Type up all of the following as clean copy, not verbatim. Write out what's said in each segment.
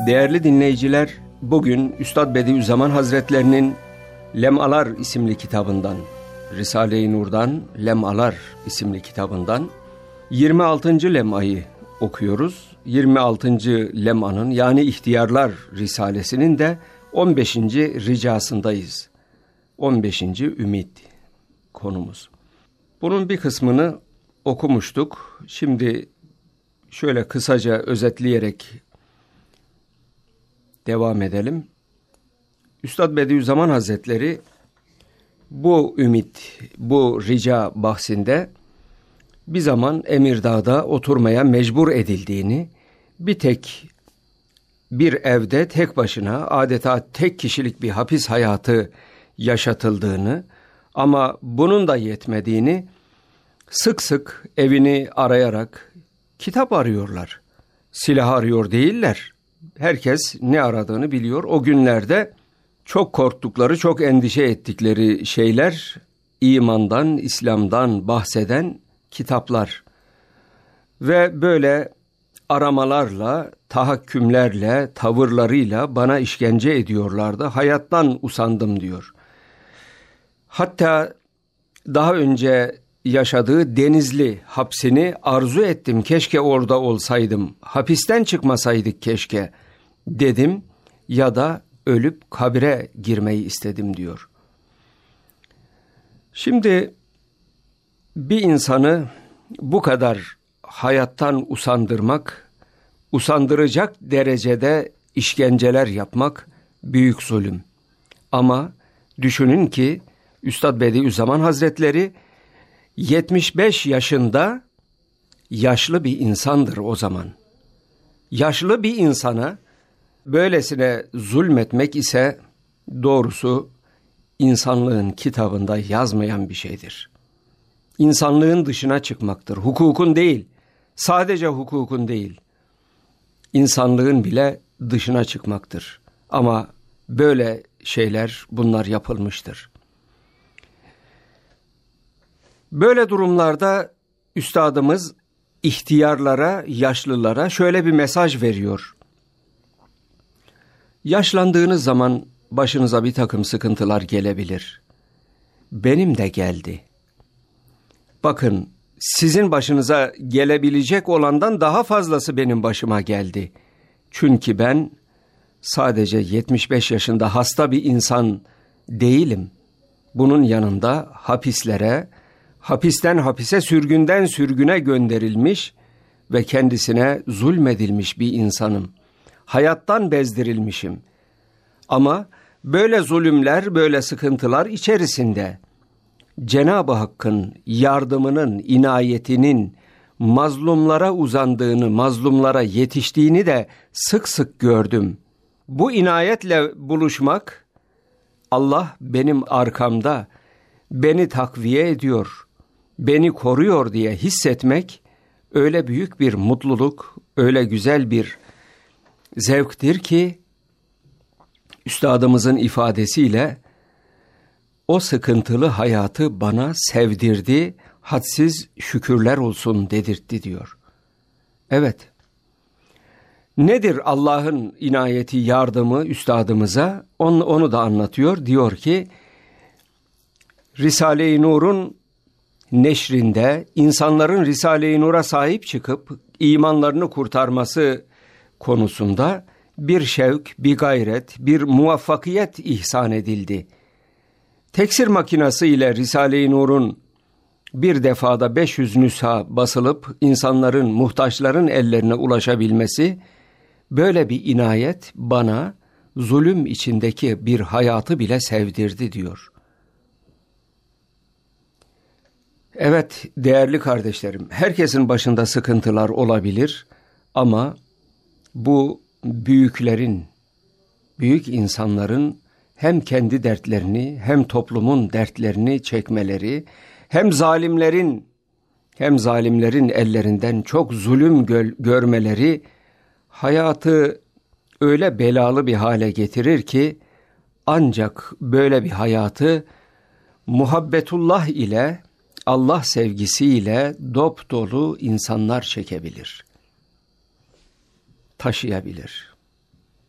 Değerli dinleyiciler, bugün Üstad Bediüzzaman Hazretlerinin Lemalar isimli kitabından, Risale-i Nur'dan Lemalar isimli kitabından 26. lemayı okuyoruz. 26. lemanın yani İhtiyarlar Risalesinin de 15. ricasındayız. 15. ümit konumuz. Bunun bir kısmını okumuştuk. Şimdi şöyle kısaca özetleyerek devam edelim. Üstad Bediüzzaman Hazretleri bu ümit, bu rica bahsinde bir zaman Emirdağ'da oturmaya mecbur edildiğini, bir evde tek başına adeta tek kişilik bir hapis hayatı yaşatıldığını ama bunun da yetmediğini, sık sık evini arayarak kitap arıyorlar. Silah arıyor değiller. Herkes ne aradığını biliyor. O günlerde çok korktukları, çok endişe ettikleri şeyler imandan, İslam'dan bahseden kitaplar. Ve böyle aramalarla, tahakkümlerle, tavırlarıyla bana işkence ediyorlardı. Hayattan usandım diyor. Hatta daha önce yaşadığı Denizli hapsini arzu ettim. Keşke orada olsaydım. Hapisten çıkmasaydık keşke dedim ya da ölüp kabire girmeyi istedim diyor. Şimdi bir insanı bu kadar hayattan usandıracak derecede işkenceler yapmak büyük zulüm. Ama düşünün ki Üstad Bediüzzaman Hazretleri 75 yaşında yaşlı bir insandır o zaman. Yaşlı bir insana böylesine zulmetmek ise doğrusu insanlığın kitabında yazmayan bir şeydir. İnsanlığın dışına çıkmaktır. Hukukun değil, sadece hukukun değil, insanlığın bile dışına çıkmaktır. Ama böyle şeyler bunlar yapılmıştır. Böyle durumlarda üstadımız ihtiyarlara, yaşlılara şöyle bir mesaj veriyor. Yaşlandığınız zaman başınıza bir takım sıkıntılar gelebilir. Benim de geldi. Bakın, sizin başınıza gelebilecek olandan daha fazlası benim başıma geldi. Çünkü ben sadece 75 yaşında hasta bir insan değilim. Bunun yanında hapislere, hapisten hapise, sürgünden sürgüne gönderilmiş ve kendisine zulmedilmiş bir insanım. Hayattan bezdirilmişim. Ama böyle zulümler, böyle sıkıntılar içerisinde Cenab-ı Hakk'ın yardımının, inayetinin mazlumlara uzandığını, mazlumlara yetiştiğini de sık sık gördüm. Bu inayetle buluşmak, Allah benim arkamda, beni takviye ediyor, beni koruyor diye hissetmek öyle büyük bir mutluluk, öyle güzel bir zevktir ki üstadımızın ifadesiyle o sıkıntılı hayatı bana sevdirdi, hadsiz şükürler olsun dedirtti diyor. Evet. Nedir Allah'ın inayeti, yardımı üstadımıza? Onu da anlatıyor. Diyor ki, Risale-i Nur'un neşrinde insanların Risale-i Nur'a sahip çıkıp imanlarını kurtarması konusunda bir şevk, bir gayret, bir muvaffakiyet ihsan edildi. Teksir makinesi ile Risale-i Nur'un bir defada 500 nüsha basılıp insanların, muhtaçların ellerine ulaşabilmesi, böyle bir inayet bana zulüm içindeki bir hayatı bile sevdirdi diyor. Evet değerli kardeşlerim, herkesin başında sıkıntılar olabilir ama bu büyüklerin, büyük insanların hem kendi dertlerini hem toplumun dertlerini çekmeleri, hem zalimlerin ellerinden çok zulüm görmeleri hayatı öyle belalı bir hale getirir ki ancak böyle bir hayatı muhabbetullah ile, Allah sevgisiyle dop dolu insanlar çekebilir, taşıyabilir.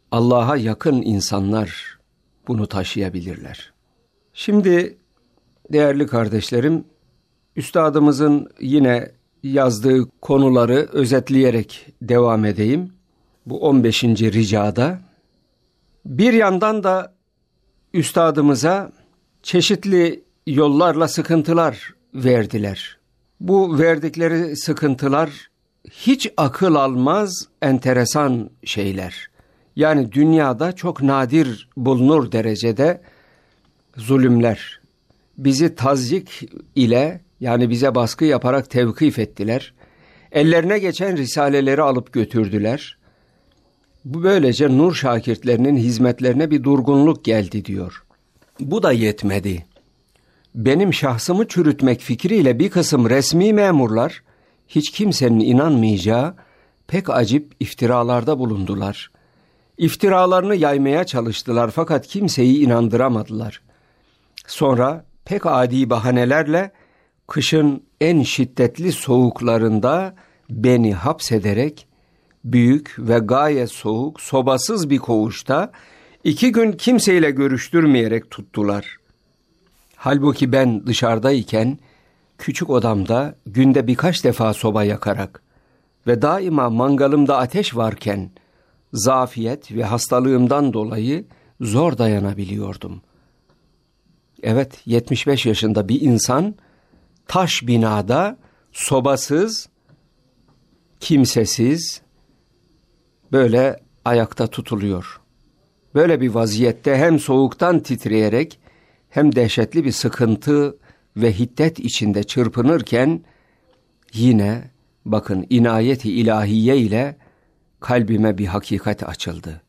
Allah'a yakın insanlar bunu taşıyabilirler. Şimdi değerli kardeşlerim, üstadımızın yine yazdığı konuları özetleyerek devam edeyim. Bu 15. ricada. Bir yandan da üstadımıza çeşitli yollarla sıkıntılar verdiler. Bu verdikleri sıkıntılar hiç akıl almaz enteresan şeyler. Yani dünyada çok nadir bulunur derecede zulümler. Bizi tazdik ile, yani bize baskı yaparak tevkif ettiler. Ellerine geçen risaleleri alıp götürdüler. Bu böylece nur şakirtlerinin hizmetlerine bir durgunluk geldi diyor. Bu da yetmedi. Benim şahsımı çürütmek fikriyle bir kısım resmi memurlar hiç kimsenin inanmayacağı pek acip iftiralarda bulundular. İftiralarını yaymaya çalıştılar fakat kimseyi inandıramadılar. Sonra pek adi bahanelerle kışın en şiddetli soğuklarında beni hapsederek büyük ve gayet soğuk, sobasız bir koğuşta 2 gün kimseyle görüştürmeyerek tuttular. Halbuki ben dışarıdayken küçük odamda günde birkaç defa soba yakarak ve daima mangalımda ateş varken zafiyet ve hastalığımdan dolayı zor dayanabiliyordum. Evet, 75 yaşında bir insan taş binada sobasız, kimsesiz böyle ayakta tutuluyor. Böyle bir vaziyette hem soğuktan titreyerek hem dehşetli bir sıkıntı ve hiddet içinde çırpınırken yine bakın inayeti ilahiye ile kalbime bir hakikat açıldı.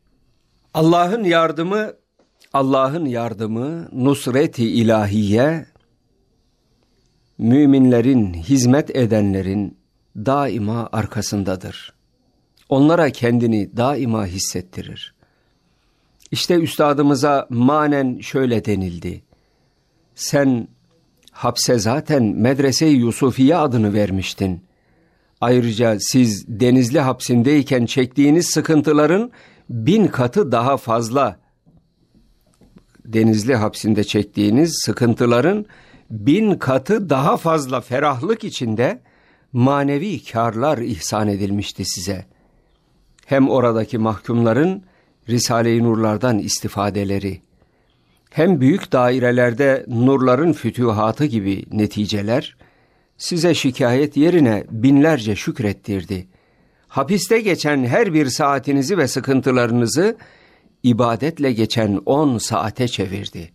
Allah'ın yardımı nusret-i ilahiye müminlerin, hizmet edenlerin daima arkasındadır. Onlara kendini daima hissettirir. İşte üstadımıza manen şöyle denildi. Sen hapse zaten Medrese-i Yusufiye adını vermiştin. Ayrıca siz Denizli hapsindeyken çektiğiniz sıkıntıların 1000 katı daha fazla. Denizli hapsinde çektiğiniz sıkıntıların 1000 katı daha fazla ferahlık içinde manevi kârlar ihsan edilmişti size. Hem oradaki mahkumların Risale-i Nurlardan istifadeleri, hem büyük dairelerde nurların fütühatı gibi neticeler, size şikayet yerine binlerce şükrettirdi. Hapiste geçen her bir saatinizi ve sıkıntılarınızı ibadetle geçen 10 saate çevirdi.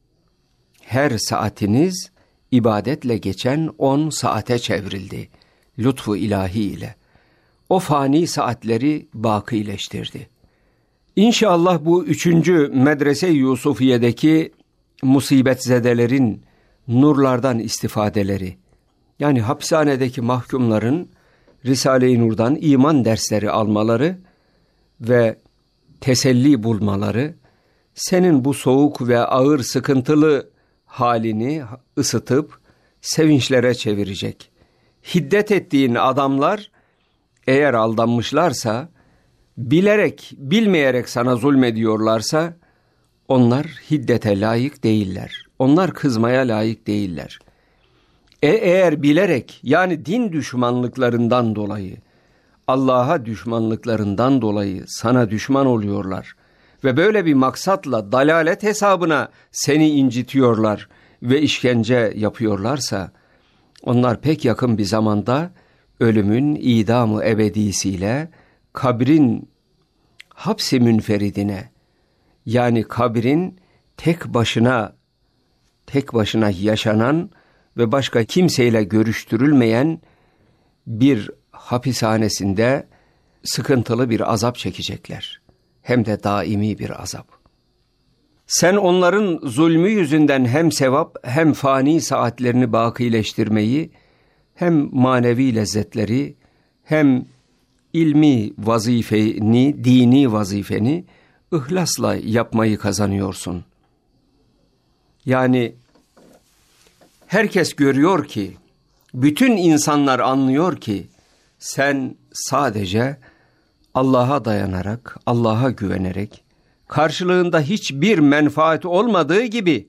Her saatiniz ibadetle geçen 10 saate çevrildi. Lütfu ilahi ile. O fani saatleri bakileştirdi. İnşallah bu 3. Medrese-i Yusufiye'deki musibetzedelerin nurlardan istifadeleri, yani hapishanedeki mahkumların Risale-i Nur'dan iman dersleri almaları ve teselli bulmaları, senin bu soğuk ve ağır sıkıntılı halini ısıtıp sevinçlere çevirecek. Hiddet ettiğin adamlar eğer aldanmışlarsa, bilerek, bilmeyerek sana zulmediyorlarsa, onlar hiddete layık değiller. Onlar kızmaya layık değiller. Eğer bilerek, yani din düşmanlıklarından dolayı, Allah'a düşmanlıklarından dolayı sana düşman oluyorlar ve böyle bir maksatla dalalet hesabına seni incitiyorlar ve işkence yapıyorlarsa, onlar pek yakın bir zamanda ölümün idamı ebedisiyle kabrin hapsi münferidine, yani kabrin tek başına yaşanan ve başka kimseyle görüştürülmeyen bir hapishanesinde sıkıntılı bir azap çekecekler. Hem de daimi bir azap. Sen onların zulmü yüzünden hem sevap hem fani saatlerini bakileştirmeyi, hem manevi lezzetleri, hem ilmi vazifeni, dini vazifeni ihlasla yapmayı kazanıyorsun. Yani herkes görüyor ki, bütün insanlar anlıyor ki sen sadece Allah'a dayanarak, Allah'a güvenerek, karşılığında hiçbir menfaat olmadığı gibi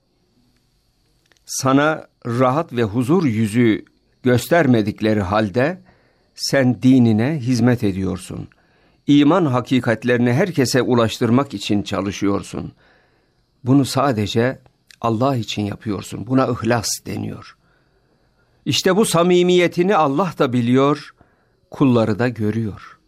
sana rahat ve huzur yüzü göstermedikleri halde sen dinine hizmet ediyorsun. İman hakikatlerini herkese ulaştırmak için çalışıyorsun. Bunu sadece Allah için yapıyorsun. Buna ihlas deniyor. İşte bu samimiyetini Allah da biliyor, kulları da görüyor.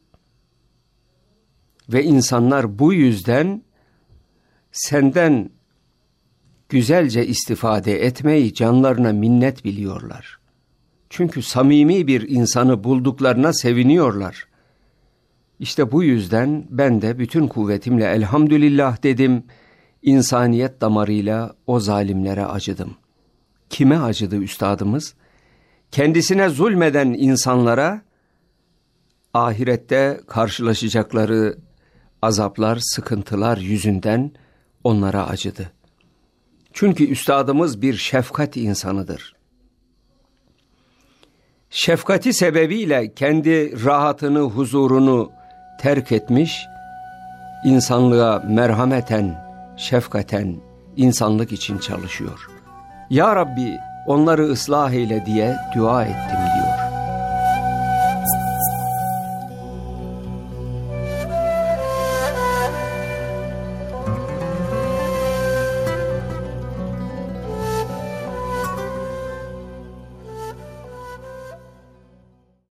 Ve insanlar bu yüzden senden güzelce istifade etmeyi canlarına minnet biliyorlar. Çünkü samimi bir insanı bulduklarına seviniyorlar. İşte bu yüzden ben de bütün kuvvetimle elhamdülillah dedim, insaniyet damarıyla o zalimlere acıdım. Kime acıdı üstadımız? Kendisine zulmeden insanlara, ahirette karşılaşacakları azaplar, sıkıntılar yüzünden onlara acıdı. Çünkü üstadımız bir şefkat insanıdır. Şefkati sebebiyle kendi rahatını, huzurunu terk etmiş, insanlığa merhameten, şefkaten, insanlık için çalışıyor. Ya Rabbi onları ıslah eyle diye dua ettim diyor.